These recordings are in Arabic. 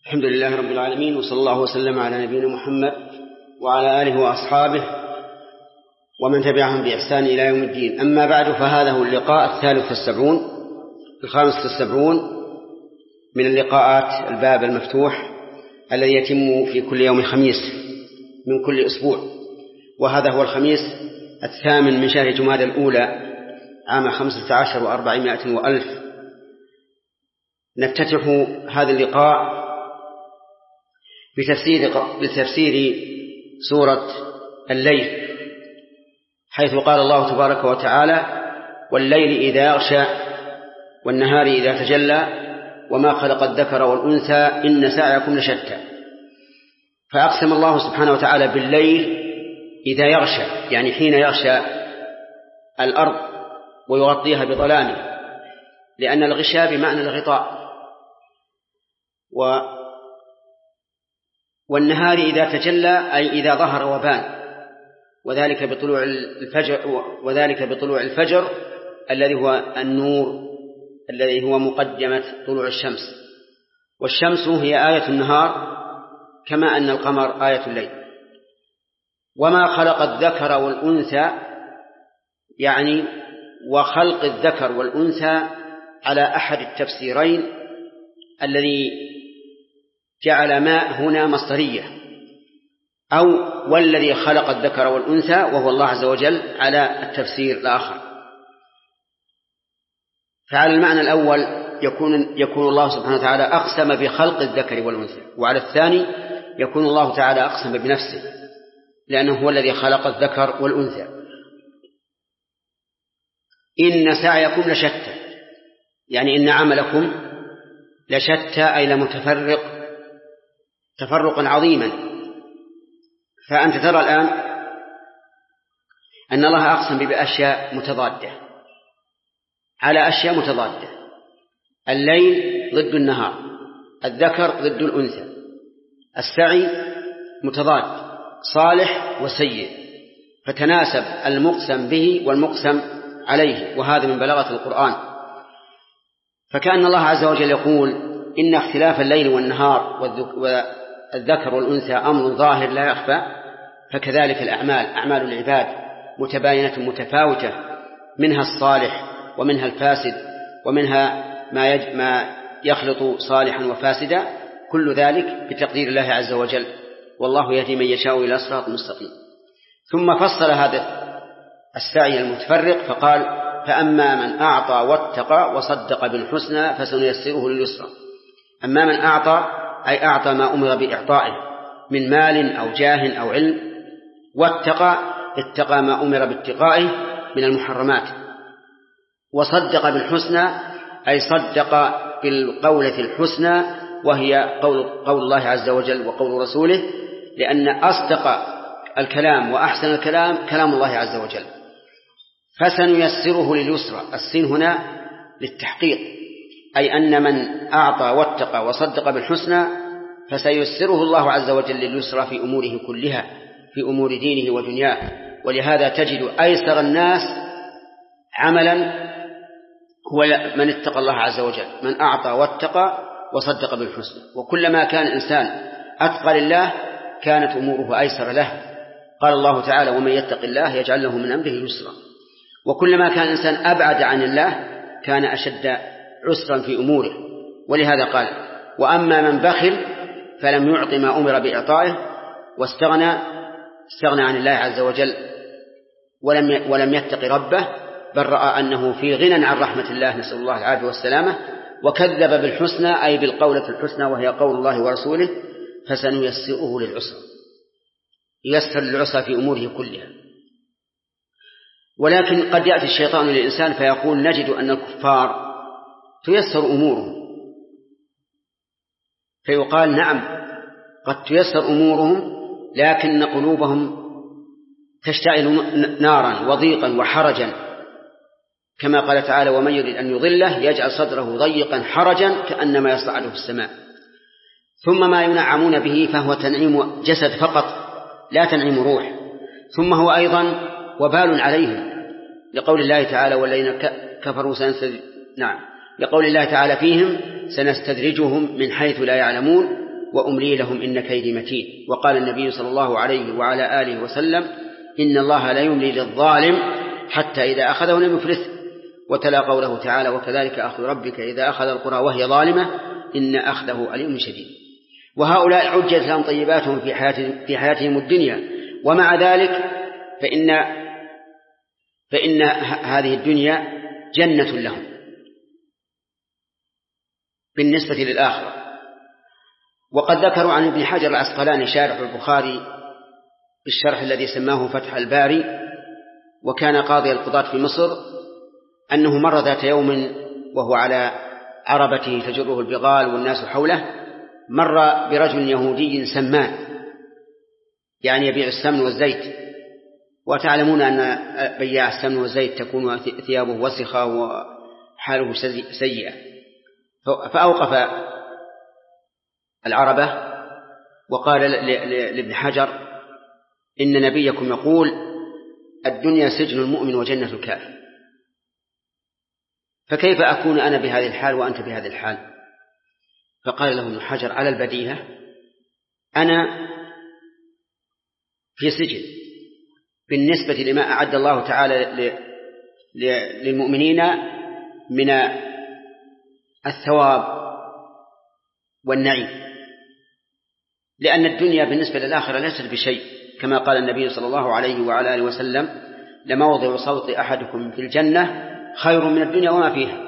الحمد لله رب العالمين، وصلى الله وسلم على نبينا محمد وعلى آله وأصحابه ومن تبعهم بإحسان إلى يوم الدين. أما بعد، فهذا هو اللقاء الخامس والسبعون من اللقاءات الباب المفتوح الذي يتم في كل يوم خميس من كل أسبوع، وهذا هو الخميس 8 من شهر جمادى الأولى عام 15 و400 وألف. نفتتح هذا اللقاء بتفسير سورة الليل، حيث قال الله تبارك وتعالى: والليل إذا يغشى والنهار إذا تجلى وما خلق الذكر والأنثى إن سعيكم لشتى. فأقسم الله سبحانه وتعالى بالليل إذا يغشى، يعني حين يغشى الأرض ويغطيها بظلامه، لأن الغشاء بمعنى الغطاء. والنهار إذا تجلى أي إذا ظهر وبان، وذلك بطلوع الفجر الذي هو النور الذي هو مقدمة طلوع الشمس. والشمس هي آية النهار كما أن القمر آية الليل. وما خلق الذكر والأنثى، يعني وخلق الذكر والأنثى على أحد التفسيرين الذي جعل ما هنا مصدرية، أو والذي خلق الذكر والأنثى وهو الله عز وجل على التفسير الآخر. فعلى المعنى الأول يكون الله سبحانه وتعالى أقسم بخلق الذكر والأنثى، وعلى الثاني يكون الله تعالى أقسم بنفسه لأنه هو الذي خلق الذكر والأنثى. إن سعيكم لشتى، يعني إن عملكم لشتى أي لمتفرق تفرقا عظيما. فأنت ترى الآن أن الله أقسم بأشياء متضادة على أشياء متضادة. الليل ضد النهار، الذكر ضد الأنثى، السعي متضاد، صالح وسيء، فتناسب المقسم به والمقسم عليه، وهذا من بلاغة القرآن. فكأن الله عز وجل يقول إن اختلاف الليل والنهار والذكر والأنثى أمر ظاهر لا يخفى، فكذلك أعمال العباد متباينة متفاوتة، منها الصالح ومنها الفاسد، ومنها ما يخلط صالحا وفاسدا، كل ذلك بتقدير الله عز وجل، والله يهدي من يشاء إلى صراط مستقيم. ثم فصل هذا السعي المتفرق فقال: فأما من أعطى واتقى وصدق بالحسنى فسنيسره لليسرى. أما من أعطى أي أعطى ما أمر بإعطائه من مال أو جاه أو علم، واتقى اتقى ما أمر باتقائه من المحرمات، وصدق بالحسنى أي صدق بالقولة الحسنى، وهي قول الله عز وجل وقول رسوله، لأن أصدق الكلام وأحسن الكلام كلام الله عز وجل. فسنيسره لليسرى، السين هنا للتحقيق، أي أن من أعطى واتقى وصدق بالحسنى فسيسره الله عز وجل لليسرى في أموره كلها، في أمور دينه ودنياه. ولهذا تجد أيسر الناس عملا هو من اتقى الله عز وجل، من أعطى واتقى وصدق بالحسنى. وكلما كان الإنسان أتقى لله كانت أموره أيسر له. قال الله تعالى: ومن يتق الله يجعل له من أمره يسرا. وكلما كان الإنسان أبعد عن الله كان أشد عسرا في أموره. ولهذا قال: وأما من بخل فلم يعط ما أمر بإعطائه واستغنى عن الله عز وجل ولم يتق ربه، بل رأى أنه في غنى عن رحمة الله، نسأل الله العافية والسلامة، وكذب بالحسنى أي بالقولة الحسنى وهي قول الله ورسوله، فسنيسره للعسرى، ييسر للعسرى في أموره كلها. ولكن قد يأتي الشيطان للإنسان فيقول: نجد أن الكفار تيسر أمورهم، فيقال: نعم قد تيسر أمورهم، لكن قلوبهم تشتعل نارا وضيقا وحرجا، كما قال تعالى: ومن يريد أن يضله يجعل صدره ضيقا حرجا كأنما يصعد في السماء. ثم ما ينعمون به فهو تنعيم جسد فقط لا تنعيم روح، ثم هو أيضا وبال عليهم، لقول الله تعالى: والذين كفروا لقول الله تعالى فيهم: سنستدرجهم من حيث لا يعلمون وأملي لهم إن كيدي متين. وقال النبي صلى الله عليه وعلى آله وسلم إن الله لا يملي للظالم حتى إذا أخذه لم يفلته. وتلا قوله تعالى وكذلك أخذ ربك إذا أخذ القرى وهي ظالمة إن أخذه أليم شديد. وهؤلاء عجلت لهم طيباتهم في حياتهم الدنيا، ومع ذلك فإن هذه الدنيا جنة لهم بالنسبة للآخرة. وقد ذكروا عن ابن حجر العسقلاني شارح البخاري بالشرح الذي سماه فتح الباري، وكان قاضي القضاة في مصر، أنه مر ذات يوم وهو على عربته تجره البغال والناس حوله، مر برجل يهودي سمان، يعني يبيع السمن والزيت، وتعلمون أن بياع السمن والزيت تكون ثيابه وسخة وحاله سيئة. فأوقف العربة وقال لابن حجر إن نبيكم يقول الدنيا سجن المؤمن وجنة الكافر، فكيف أكون أنا بهذه الحال وأنت بهذه الحال؟ فقال له ابن حجر على البديهة أنا في سجن بالنسبة لما أعد الله تعالى للمؤمنين من الثواب والنعيم، لأن الدنيا بالنسبة للآخرة ليست بشيء، كما قال النبي صلى الله عليه وعلى آله وسلم لموضع صوت أحدكم في الجنة خير من الدنيا وما فيها.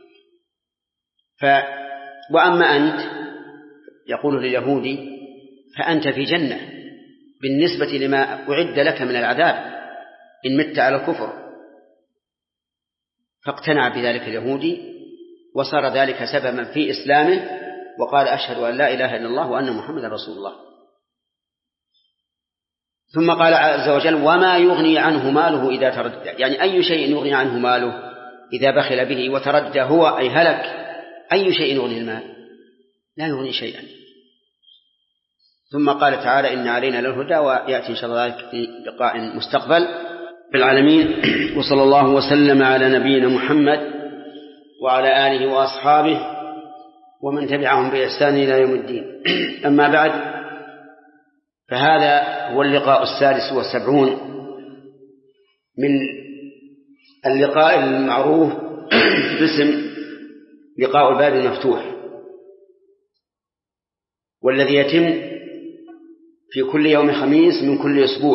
وأما أنت يقول لليهودي فأنت في جنة بالنسبة لما أعد لك من العذاب إن مت على الكفر. فاقتنع بذلك اليهودي وصار ذلك سببا في إسلامه، وقال أشهد أن لا إله إلا الله وأن محمدا رسول الله. ثم قال عز وجل وما يغني عنه ماله إذا تردى، يعني أي شيء يغني عنه ماله إذا بخل به وتردى هو أي هلك، أي شيء يغني المال؟ لا يغني شيئا. ثم قال تعالى إن علينا للهدى، ويأتي إن شاء الله ذلك في لقاء مستقبل في العالمين. وصلى الله وسلم على نبينا محمد وعلى آله وأصحابه ومن تبعهم بإحسان إلى يوم الدين. أما بعد، فهذا هو اللقاء 76 من اللقاء المعروف باسم لقاء الباب المفتوح، والذي يتم في كل يوم خميس من كل أسبوع،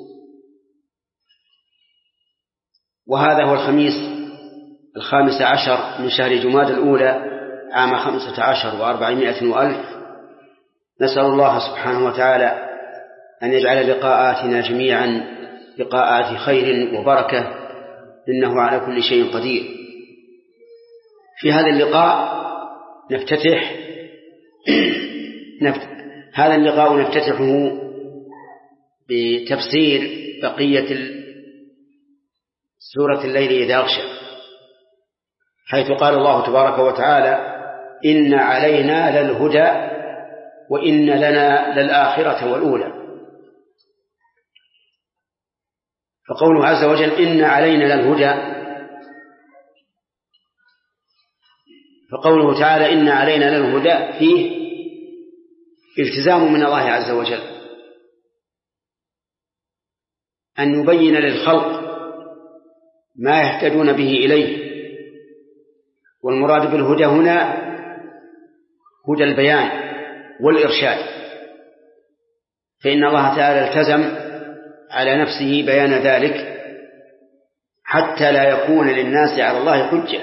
وهذا هو الخميس 15 من شهر جمادى الأولى عام 15 و400 وألف. نسأل الله سبحانه وتعالى أن يجعل لقاءاتنا جميعا لقاءات خير وبركة، إنه على كل شيء قدير. في هذا اللقاء هذا اللقاء نفتتحه بتفسير بقية سورة الليل إذا يغشى، حيث قال الله تبارك وتعالى إن علينا للهدى وإن لنا للآخرة والأولى. فقوله عز وجل إن علينا للهدى، فقوله تعالى إن علينا للهدى فيه التزام من الله عز وجل أن يبين للخلق ما يهتدون به إليه. والمراد بالهدى هنا هدى البيان والإرشاد، فإن الله تعالى التزم على نفسه بيان ذلك حتى لا يكون للناس على الله حجة.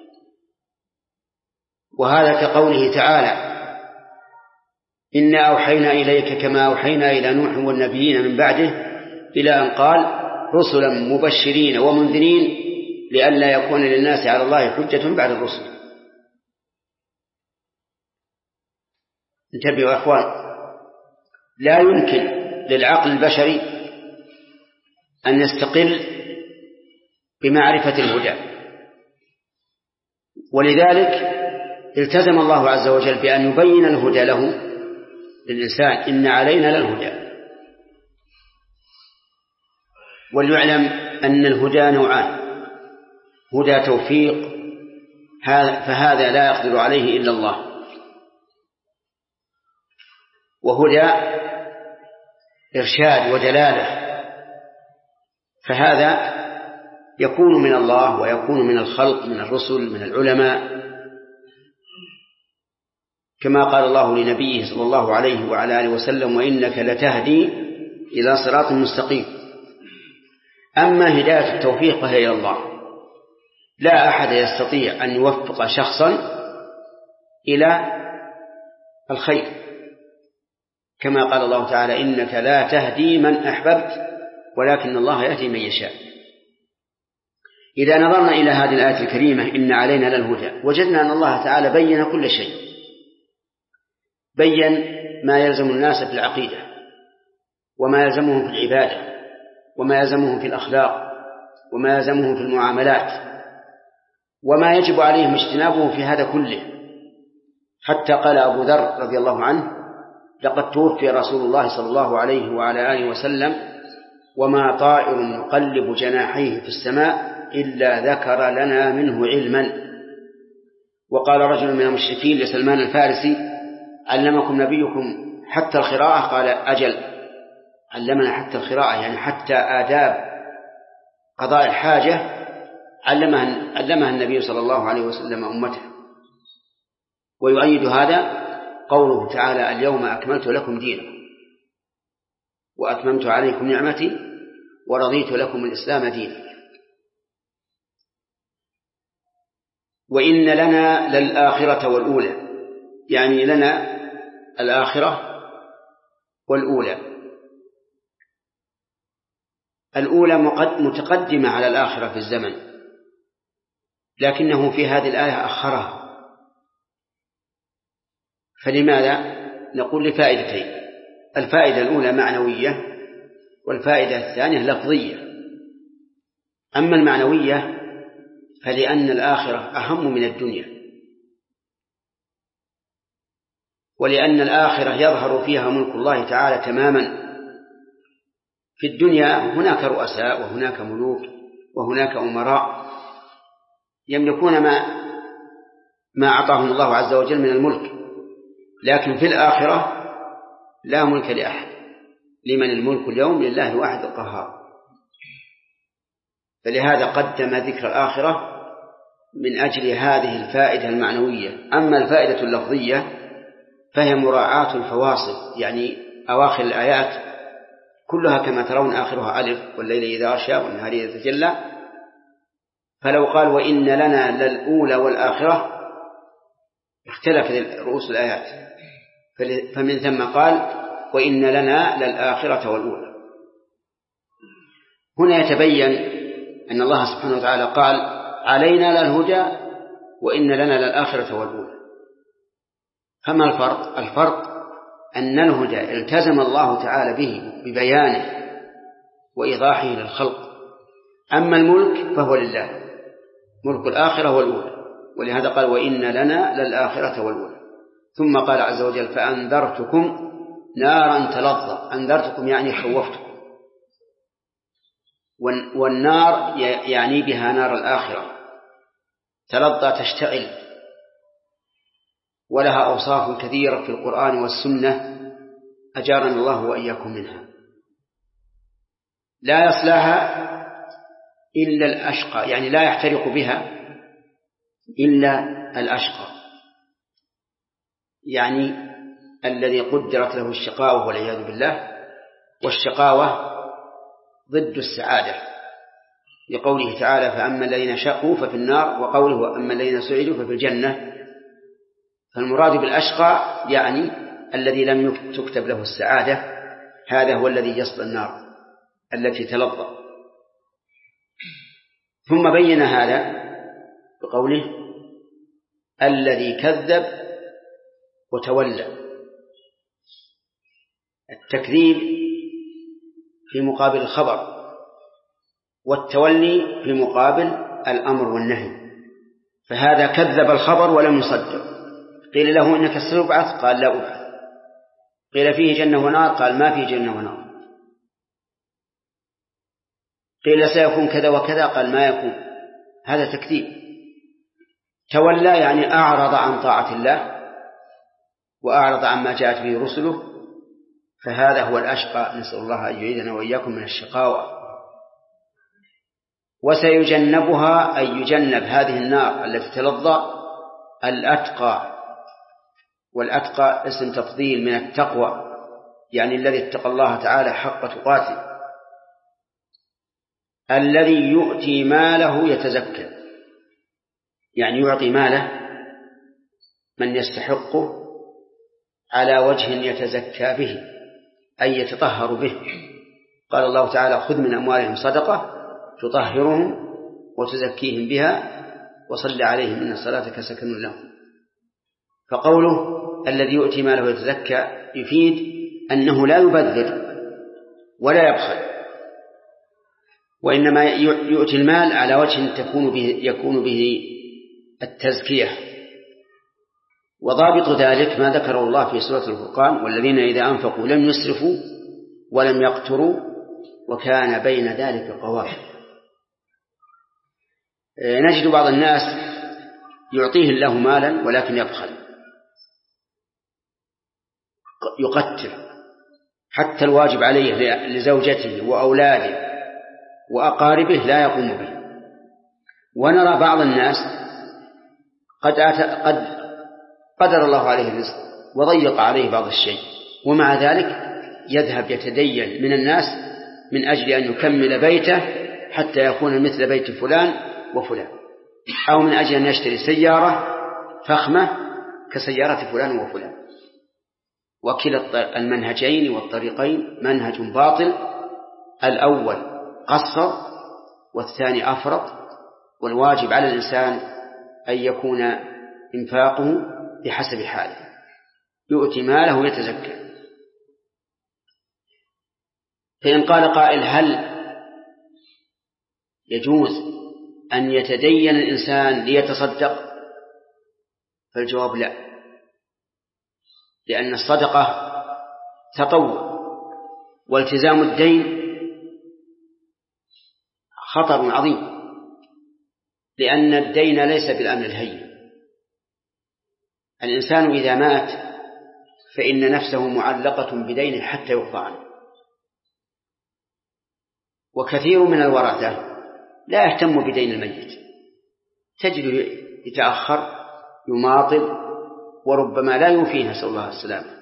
وهذا كقوله تعالى إنا أوحينا إليك كما أوحينا إلى نوح والنبيين من بعده، إلى أن قال رسلا مبشرين ومنذرين لئلا يكون للناس على الله حجة بعد الرسل. انتبهوا يا أخوان، لا يمكن للعقل البشري أن يستقل بمعرفة الهدى، ولذلك التزم الله عز وجل بأن يبين الهدى له للإنسان إن علينا للهدى. وليعلم أن الهدى نوعان: هدى توفيق فهذا لا يقدر عليه إلا الله، وهدى إرشاد ودلالة، فهذا يكون من الله ويكون من الخلق، من الرسل، من العلماء، كما قال الله لنبيه صلى الله عليه وعلى آله وسلم: وإنك لتهدي إلى صراط مستقيم. أما هداية التوفيق فهي إلى الله، لا أحد يستطيع أن يوفق شخصا إلى الخير، كما قال الله تعالى: إنك لا تهدي من أحببت ولكن الله يهدي من يشاء. إذا نظرنا إلى هذه الآية الكريمة إن علينا للهدى، وجدنا أن الله تعالى بين كل شيء، بين ما يلزم الناس في العقيدة، وما يلزمهم في العبادة، وما يلزمهم في الأخلاق، وما يلزمهم في المعاملات، وما يجب عليهم اجتنابه في هذا كله. حتى قال أبو ذر رضي الله عنه: لقد توفي رسول الله صلى الله عليه وعلى آله وسلم وما طائر يقلب جناحيه في السماء إلا ذكر لنا منه علما. وقال رجل من المشركين لسلمان الفارسي: علمكم نبيكم حتى القراءة؟ قال: أجل، علمنا حتى القراءة، يعني حتى آداب قضاء الحاجة علمها النبي صلى الله عليه وسلم أمته. ويؤيد هذا قوله تعالى: اليوم أكملت لكم دينكم وأتممت عليكم نعمتي ورضيت لكم الإسلام دينا. وإن لنا للآخرة والأولى، يعني لنا الآخرة والأولى. الأولى متقدمة على الآخرة في الزمن، لكنه في هذه الآية أخرها. فلماذا؟ نقول لفائدتين: الفائدة الأولى معنوية، والفائدة الثانية لفظية. أما المعنوية فلأن الآخرة أهم من الدنيا، ولأن الآخرة يظهر فيها ملك الله تعالى تماما. في الدنيا هناك رؤساء وهناك ملوك وهناك أمراء يملكون ما أعطاهم الله عز وجل من الملك، لكن في الآخرة لا ملك لأحد. لمن الملك اليوم؟ لله الواحد القهار. فلهذا قدم ذكر الآخرة من أجل هذه الفائدة المعنوية. أما الفائدة اللفظية فهي مراعاة الفواصل، يعني أواخر الآيات كلها كما ترون آخرها ألف: والليل إذا غشى والنهار إذا تجلى. فلو قال: وإن لنا للأولى والآخرة، اختلفت رؤوس الآيات، فمن ثم قال: وإن لنا للآخرة والأولى. هنا يتبين أن الله سبحانه وتعالى قال: علينا للهدى وإن لنا للآخرة والأولى. فما الفرق؟ الفرق أن الهدى التزم الله تعالى به ببيانه وإيضاحه للخلق، أما الملك فهو لله، ملك الآخرة والأولى. ولهذا قال: وإن لنا للآخرة والأولى. ثم قال عز وجل: فأنذرتكم نارا تلظى. أنذرتكم يعني خوفتكم، والنار يعني بها نار الآخرة، تلظى تشتعل، ولها أوصاف كثيرة في القرآن والسنة أجارنا الله وإياكم منها. لا يصلاها إلا الأشقى، يعني لا يحترق بها إلا الأشقى، يعني الذي قدرت له الشقاوة والعياذ بالله. والشقاوة ضد السعادة، لقوله تعالى: فأما الذين شقوا ففي النار، وقوله: أما الذين سعدوا ففي الجنة. فالمراد بالأشقى يعني الذي لم تكتب له السعادة، هذا هو الذي يصل النار التي تلظى. ثم بين هذا بقوله: الذي كذب وتولى. التكذيب في مقابل الخبر، والتولي في مقابل الأمر والنهي. فهذا كذب الخبر ولم يصدق. قيل له: إنك ستبعث؟ قال: لا أبعث. قيل: فيه جنة ونار؟ قال: ما فيه جنة ونار. قيل: سيكون كذا وكذا؟ قال: ما يكون. هذا تكذيب. تولى يعني أعرض عن طاعة الله وأعرض عما جاءت به رسله فهذا هو الأشقى، نسأل الله أن يعيذنا وإياكم من الشقاوة. وسيجنبها، أي يجنب هذه النار التي تلظى، الأتقى. والأتقى اسم تفضيل من التقوى، يعني الذي اتقى الله تعالى حق تقاته، الذي يؤتي ماله يتزكى، يعني يعطي ماله من يستحقه على وجه يتزكى به، أي يتطهر به. قال الله تعالى: خذ من أموالهم صدقة تطهرهم وتزكيهم بها وصل عليهم إن صلاتك سكن لهم. فقوله الذي يؤتي ماله يتزكى يفيد أنه لا يبذر ولا يبخل، وإنما يؤتي المال على وجه يكون به التزكية. وضابط ذلك ما ذكره الله في سورة الفرقان: والذين إذا أنفقوا لم يسرفوا ولم يقتروا وكان بين ذلك قوام. نجد بعض الناس يعطيه الله مالا ولكن يبخل، يقتر، حتى الواجب عليه لزوجته وأولاده وأقاربه لا يقوم به. ونرى بعض الناس قد قدر الله عليه الرزق وضيق عليه بعض الشيء، ومع ذلك يذهب يتدين من الناس من أجل أن يكمل بيته حتى يكون مثل بيت فلان وفلان، أو من أجل أن يشتري سيارة فخمة كسيارة فلان وفلان. وكلا المنهجين والطريقين منهج باطل. الأول قصر والثاني أفرط، والواجب على الإنسان أن يكون إنفاقه بحسب حاله، يؤتي ماله يتزكى. فإن قال قائل: هل يجوز أن يتدين الإنسان ليتصدق؟ فالجواب لا، لأن الصدقة تطوع، والتزام الدين خطر عظيم، لأن الدين ليس بالأمر الهين. الإنسان إذا مات فإن نفسه معلقة بدينه حتى يقضى عنه. وكثير من الورثة لا يهتم بدين الميت، تجد يتأخر يماطل وربما لا يوفيه، نسأل الله السلامة.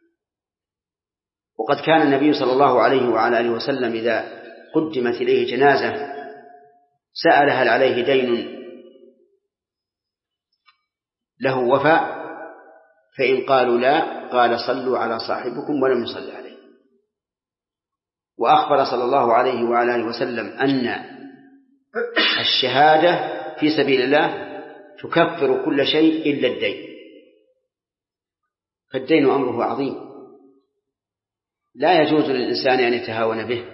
وقد كان النبي صلى الله عليه وعلى آله وسلم إذا قدمت إليه جنازة سأل: هل عليه دين له وفاء؟ فإن قالوا لا قال: صلوا على صاحبكم ولم يصلي عليه. وأخبر صلى الله عليه وعلى آله وسلم أن الشهادة في سبيل الله تكفر كل شيء إلا الدين. فالدين أمره عظيم، لا يجوز للإنسان أن يتهاون به.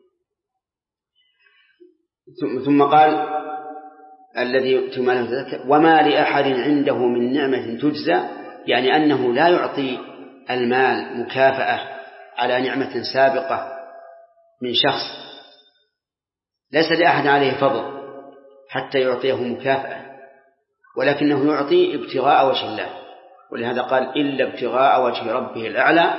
ثم قال: الذي يؤتي ماله يتزكى وما لأحد عنده من نعمة تجزى، يعني أنه لا يعطي المال مكافأة على نعمة سابقة من شخص، ليس لأحد عليه فضل حتى يعطيه مكافأة، ولكنه يعطي ابتغاء وجه الله. ولهذا قال: إلا ابتغاء وجه ربه الأعلى.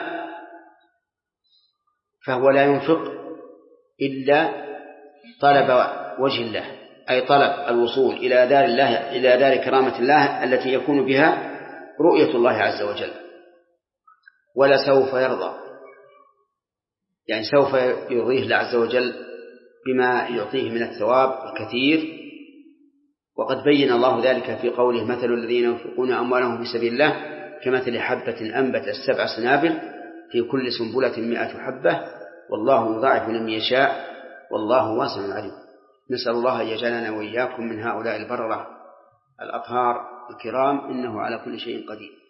فهو لا ينفق إلا طلب وجه الله، أي طلب الوصول إلى دار الله، إلى دار كرامة الله التي يكون بها رؤية الله عز وجل. ولسوف يرضى، يعني سوف يرضيه الله عز وجل بما يعطيه من الثواب الكثير. وقد بين الله ذلك في قوله: مثل الذين ينفقون أموالهم في سبيل الله كمثل حبة أنبتت 7 سنابل في كل سنبلة 100 حبة والله يضاعف لمن يشاء والله واسع عليم. نسأل الله أن يجعلنا وإياكم من هؤلاء البررة الأطهار الكرام، إنه على كل شيء قدير.